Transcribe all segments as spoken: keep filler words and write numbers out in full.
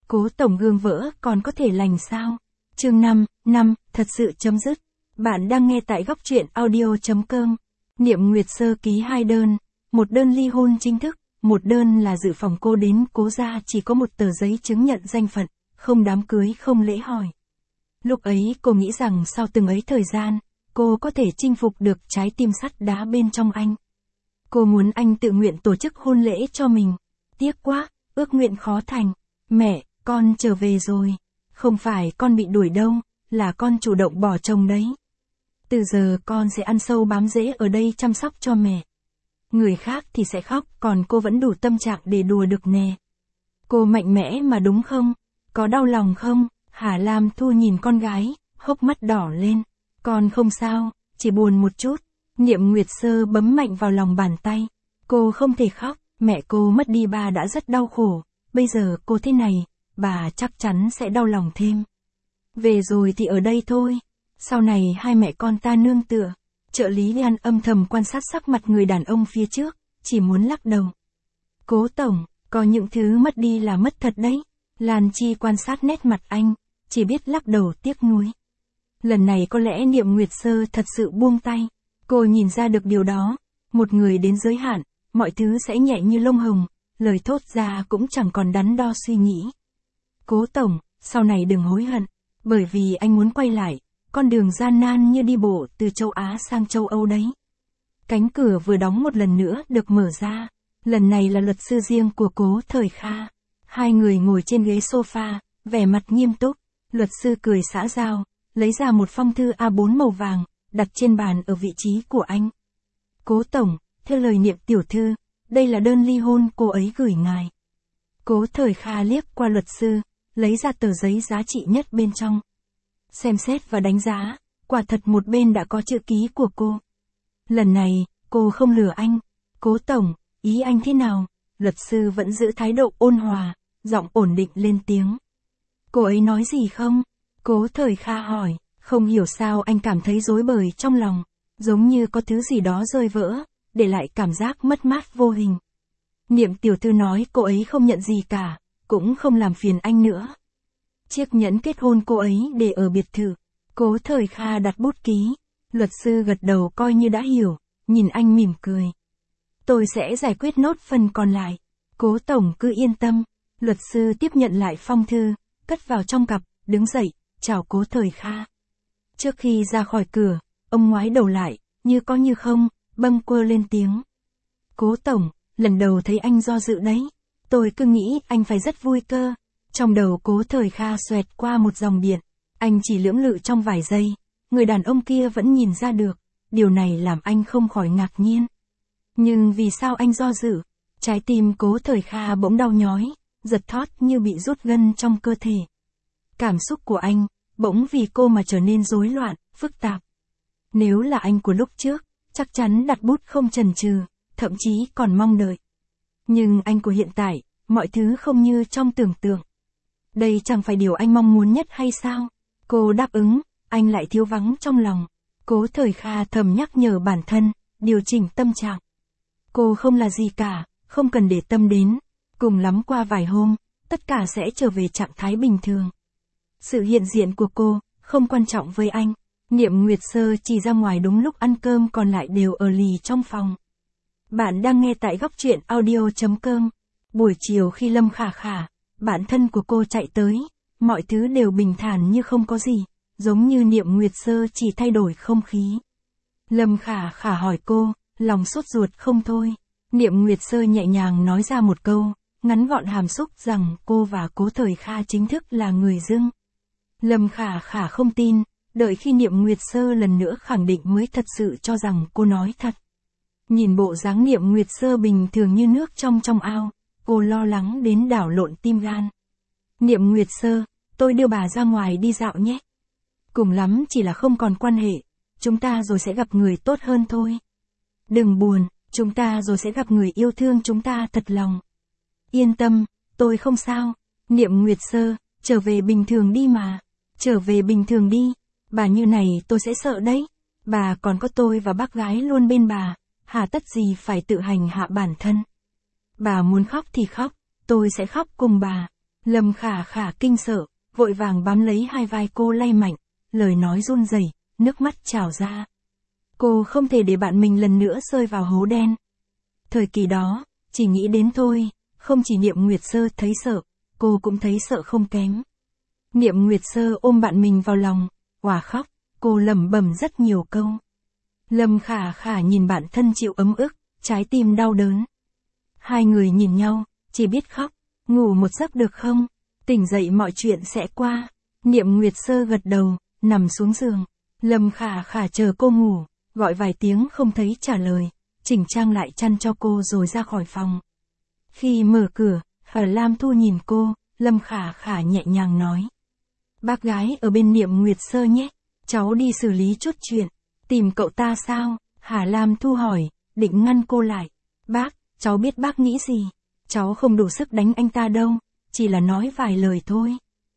Cố tổng gương vỡ còn có thể lành sao? Chương năm, năm, thật sự chấm dứt. Bạn đang nghe tại góc truyện audio chấm com. Niệm Nguyệt sơ ký hai đơn, một đơn ly hôn chính thức, một đơn là dự phòng. Cô đến Cố gia chỉ có một tờ giấy chứng nhận danh phận, không đám cưới không lễ hỏi. Lúc ấy cô nghĩ rằng sau từng ấy thời gian, cô có thể chinh phục được trái tim sắt đá bên trong anh. Cô muốn anh tự nguyện tổ chức hôn lễ cho mình. Tiếc quá, ước nguyện khó thành. Mẹ, con trở về rồi. Không phải con bị đuổi đâu, là con chủ động bỏ chồng đấy. Từ giờ con sẽ ăn sâu bám rễ ở đây chăm sóc cho mẹ. Người khác thì sẽ khóc, còn cô vẫn đủ tâm trạng để đùa được nè. Cô mạnh mẽ mà đúng không? Có đau lòng không? Hà Lam Thu nhìn con gái, hốc mắt đỏ lên. Con không sao, chỉ buồn một chút. Niệm Nguyệt sơ bấm mạnh vào lòng bàn tay. Cô không thể khóc, mẹ cô mất đi ba đã rất đau khổ. Bây giờ cô thế này, bà chắc chắn sẽ đau lòng thêm. Về rồi thì ở đây thôi. Sau này hai mẹ con ta nương tựa. Trợ lý Lan âm thầm quan sát sắc mặt người đàn ông phía trước, chỉ muốn lắc đầu. Cố tổng, có những thứ mất đi là mất thật đấy. Lan Chi quan sát nét mặt anh, chỉ biết lắc đầu tiếc nuối. Lần này có lẽ Niệm Nguyệt sơ thật sự buông tay. Cô nhìn ra được điều đó. Một người đến giới hạn, mọi thứ sẽ nhẹ như lông hồng, lời thốt ra cũng chẳng còn đắn đo suy nghĩ. Cố tổng, sau này đừng hối hận, bởi vì anh muốn quay lại, con đường gian nan như đi bộ từ châu Á sang châu Âu đấy. Cánh cửa vừa đóng một lần nữa được mở ra, lần này là luật sư riêng của Cố Thời Kha. Hai người ngồi trên ghế sofa, vẻ mặt nghiêm túc, luật sư cười xã giao, lấy ra một phong thư A bốn màu vàng, đặt trên bàn ở vị trí của anh. Cố tổng, theo lời Niệm tiểu thư, đây là đơn ly hôn cô ấy gửi ngài. Cố Thời Kha liếc qua luật sư, lấy ra tờ giấy giá trị nhất bên trong. Xem xét và đánh giá, quả thật một bên đã có chữ ký của cô. Lần này, cô không lừa anh. Cố tổng, ý anh thế nào? Luật sư vẫn giữ thái độ ôn hòa, giọng ổn định lên tiếng. Cô ấy nói gì không? Cố Thời Kha hỏi, không hiểu sao anh cảm thấy rối bời trong lòng, giống như có thứ gì đó rơi vỡ, để lại cảm giác mất mát vô hình. Niệm tiểu thư nói cô ấy không nhận gì cả, cũng không làm phiền anh nữa. Chiếc nhẫn kết hôn cô ấy để ở biệt thự. Cố Thời Kha đặt bút ký. Luật sư gật đầu coi như đã hiểu, nhìn anh mỉm cười. Tôi sẽ giải quyết nốt phần còn lại. Cố tổng cứ yên tâm. Luật sư tiếp nhận lại phong thư, cất vào trong cặp, đứng dậy, chào Cố Thời Kha. Trước khi ra khỏi cửa, ông ngoái đầu lại, như có như không, bâng quơ lên tiếng. Cố tổng, lần đầu thấy anh do dự đấy. Tôi cứ nghĩ anh phải rất vui cơ. Trong đầu Cố Thời Kha xoẹt qua một dòng điện. Anh chỉ lưỡng lự trong vài giây. Người đàn ông kia vẫn nhìn ra được. Điều này làm anh không khỏi ngạc nhiên. Nhưng vì sao anh do dự? Trái tim Cố Thời Kha bỗng đau nhói, giật thót như bị rút gân trong cơ thể. Cảm xúc của anh, bỗng vì cô mà trở nên rối loạn, phức tạp. Nếu là anh của lúc trước, chắc chắn đặt bút không chần chừ, thậm chí còn mong đợi. Nhưng anh của hiện tại, mọi thứ không như trong tưởng tượng. Đây chẳng phải điều anh mong muốn nhất hay sao? Cô đáp ứng, anh lại thiếu vắng trong lòng. Cố Thời Kha thầm nhắc nhở bản thân, điều chỉnh tâm trạng. Cô không là gì cả, không cần để tâm đến. Cùng lắm qua vài hôm, tất cả sẽ trở về trạng thái bình thường. Sự hiện diện của cô, không quan trọng với anh. Niệm Nguyệt sơ chỉ ra ngoài đúng lúc ăn cơm, còn lại đều ở lì trong phòng. Bạn đang nghe tại góc truyện audio chấm com. Buổi chiều khi Lâm Khả Khả, bạn thân của cô chạy tới, mọi thứ đều bình thản như không có gì, giống như Niệm Nguyệt sơ chỉ thay đổi không khí. Lâm Khả Khả hỏi cô, lòng sốt ruột không thôi. Niệm Nguyệt sơ nhẹ nhàng nói ra một câu, ngắn gọn hàm xúc rằng cô và Cố Thời Kha chính thức là người dưng. Lâm Khả Khả không tin, đợi khi Niệm Nguyệt sơ lần nữa khẳng định mới thật sự cho rằng cô nói thật. Nhìn bộ dáng Niệm Nguyệt sơ bình thường như nước trong trong ao, cô lo lắng đến đảo lộn tim gan. Niệm Nguyệt sơ, tôi đưa bà ra ngoài đi dạo nhé. Cùng lắm chỉ là không còn quan hệ, chúng ta rồi sẽ gặp người tốt hơn thôi. Đừng buồn, chúng ta rồi sẽ gặp người yêu thương chúng ta thật lòng. Yên tâm, tôi không sao. Niệm Nguyệt sơ, trở về bình thường đi mà. Trở về bình thường đi. Bà như này tôi sẽ sợ đấy. Bà còn có tôi và bác gái luôn bên bà. Hà tất gì phải tự hành hạ bản thân. Bà muốn khóc thì khóc, tôi sẽ khóc cùng bà. Lâm Khả Khả kinh sợ, vội vàng bám lấy hai vai cô lay mạnh, lời nói run rẩy, nước mắt trào ra. Cô không thể để bạn mình lần nữa rơi vào hố đen. Thời kỳ đó, chỉ nghĩ đến thôi, không chỉ Niệm Nguyệt Sơ thấy sợ, cô cũng thấy sợ không kém. Niệm Nguyệt Sơ ôm bạn mình vào lòng, òa khóc, cô lẩm bẩm rất nhiều câu. Lâm Khả Khả nhìn bạn thân chịu ấm ức, trái tim đau đớn. Hai người nhìn nhau, chỉ biết khóc, ngủ một giấc được không? Tỉnh dậy mọi chuyện sẽ qua. Niệm Nguyệt Sơ gật đầu, nằm xuống giường. Lâm Khả Khả chờ cô ngủ, gọi vài tiếng không thấy trả lời, chỉnh trang lại chăn cho cô rồi ra khỏi phòng. Khi mở cửa, Hà Lam Thu nhìn cô, Lâm Khả Khả nhẹ nhàng nói. Bác gái ở bên Niệm Nguyệt Sơ nhé, cháu đi xử lý chút chuyện. Tìm cậu ta sao? Hà Lam Thu hỏi, định ngăn cô lại. Bác, cháu biết bác nghĩ gì. Cháu không đủ sức đánh anh ta đâu, chỉ là nói vài lời thôi.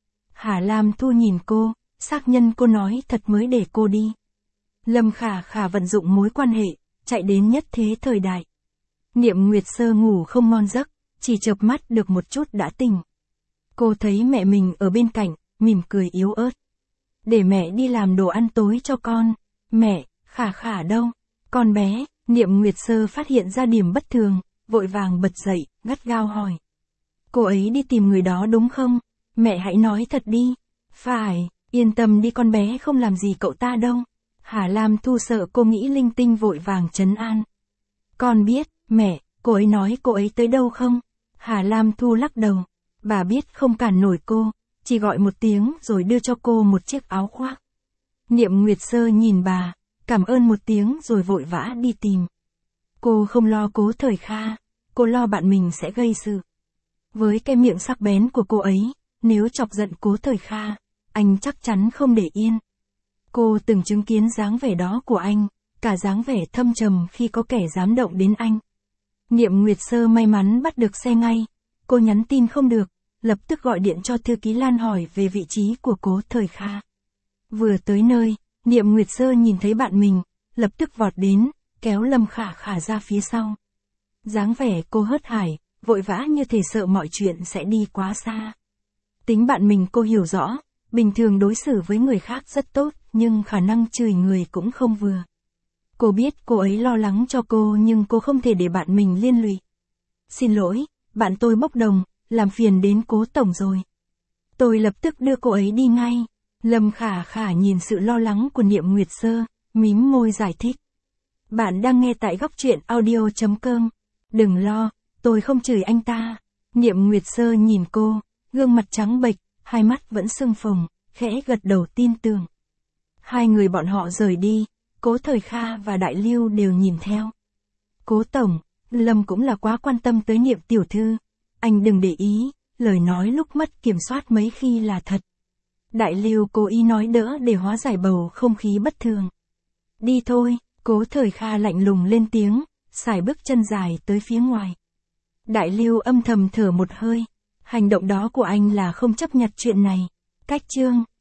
Hà Lam Thu nhìn cô, xác nhân cô nói thật mới để cô đi. Lâm Khả Khả vận dụng mối quan hệ, chạy đến nhất thế thời đại. Niệm Nguyệt Sơ ngủ không ngon giấc, chỉ chợp mắt được một chút đã tỉnh. Cô thấy mẹ mình ở bên cạnh, mỉm cười yếu ớt. Để mẹ đi làm đồ ăn tối cho con. Mẹ, Khả Khả đâu? Con bé, Niệm Nguyệt Sơ phát hiện ra điểm bất thường, vội vàng bật dậy, gắt gao hỏi. Cô ấy đi tìm người đó đúng không? Mẹ hãy nói thật đi. Phải, yên tâm đi con bé không làm gì cậu ta đâu. Hà Lam Thu sợ cô nghĩ linh tinh vội vàng trấn an. Con biết, mẹ, cô ấy nói cô ấy tới đâu không? Hà Lam Thu lắc đầu. Bà biết không cản nổi cô, chỉ gọi một tiếng rồi đưa cho cô một chiếc áo khoác. Niệm Nguyệt Sơ nhìn bà, cảm ơn một tiếng rồi vội vã đi tìm. Cô không lo Cố Thời Kha, cô lo bạn mình sẽ gây sự. Với cái miệng sắc bén của cô ấy, nếu chọc giận Cố Thời Kha, anh chắc chắn không để yên. Cô từng chứng kiến dáng vẻ đó của anh, cả dáng vẻ thâm trầm khi có kẻ dám động đến anh. Niệm Nguyệt Sơ may mắn bắt được xe ngay, cô nhắn tin không được, lập tức gọi điện cho thư ký Lan hỏi về vị trí của Cố Thời Kha. Vừa tới nơi, Niệm Nguyệt Sơ nhìn thấy bạn mình, lập tức vọt đến, kéo Lâm Khả Khả ra phía sau. Dáng vẻ cô hớt hải, vội vã như thể sợ mọi chuyện sẽ đi quá xa. Tính bạn mình cô hiểu rõ, bình thường đối xử với người khác rất tốt, nhưng khả năng chửi người cũng không vừa. Cô biết cô ấy lo lắng cho cô nhưng cô không thể để bạn mình liên lụy. Xin lỗi, bạn tôi bốc đồng, làm phiền đến Cố tổng rồi. Tôi lập tức đưa cô ấy đi ngay. Lâm Khả Khả nhìn sự lo lắng của Niệm Nguyệt Sơ, mím môi giải thích. Bạn đang nghe tại góc truyện audio chấm com. Đừng lo, tôi không chửi anh ta. Niệm Nguyệt Sơ nhìn cô, gương mặt trắng bệch, hai mắt vẫn sưng phồng, khẽ gật đầu tin tưởng. Hai người bọn họ rời đi, Cố Thời Kha và Đại Lưu đều nhìn theo. Cố tổng, Lâm cũng là quá quan tâm tới Niệm tiểu thư. Anh đừng để ý, lời nói lúc mất kiểm soát mấy khi là thật. Đại Lưu cố ý nói đỡ để hóa giải bầu không khí bất thường. Đi thôi, Cố Thời Kha lạnh lùng lên tiếng, sải bước chân dài tới phía ngoài. Đại Lưu âm thầm thở một hơi, hành động đó của anh là không chấp nhận chuyện này. Cách chương